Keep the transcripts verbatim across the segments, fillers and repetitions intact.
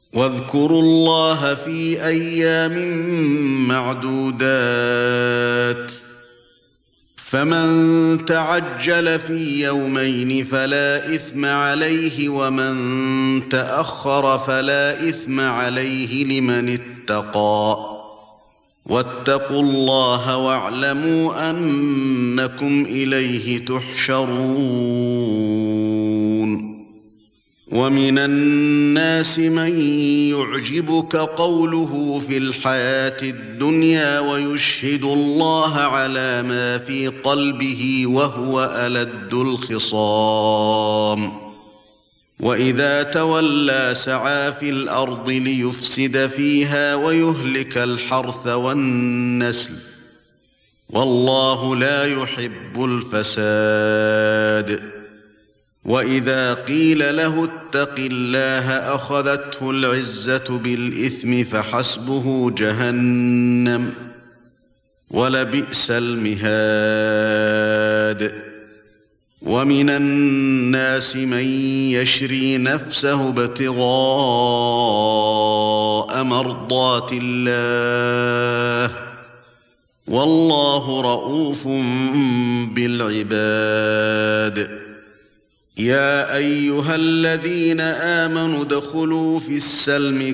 واذكروا الله في أيام معدودات فمن تعجل في يومين فلا إثم عليه ومن تأخر فلا إثم عليه لمن اتقى واتقوا الله واعلموا أنكم إليه تحشرون ومن الناس من يعجبك قوله في الحياة الدنيا ويشهد الله على ما في قلبه وهو ألد الخصام وإذا تولى سعى في الأرض ليفسد فيها ويهلك الحرث والنسل والله لا يحب الفساد وإذا قيل له اتق الله أخذته العزة بالإثم فحسبه جهنم ولبئس المهاد ومن الناس من يشري نفسه ابتغاء مرضات الله والله رءوف بالعباد يا أيها الذين آمنوا ادخلوا في السلم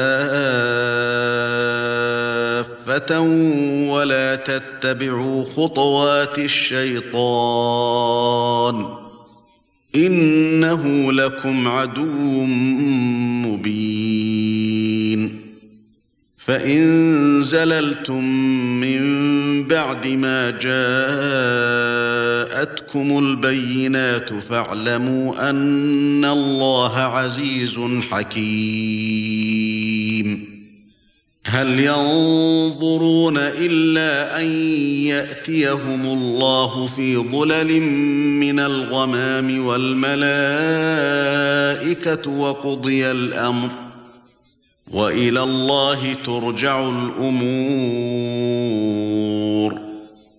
كافة ولا تتبعوا خطوات الشيطان إنه لكم عدو مبين فإن زللتم من بعد ما جاءتكم البينات فاعلموا أن الله عزيز حكيم هل ينظرون إلا أن يأتيهم الله في ظلل من الغمام والملائكة وقضي الأمر وإلى الله ترجع الأمور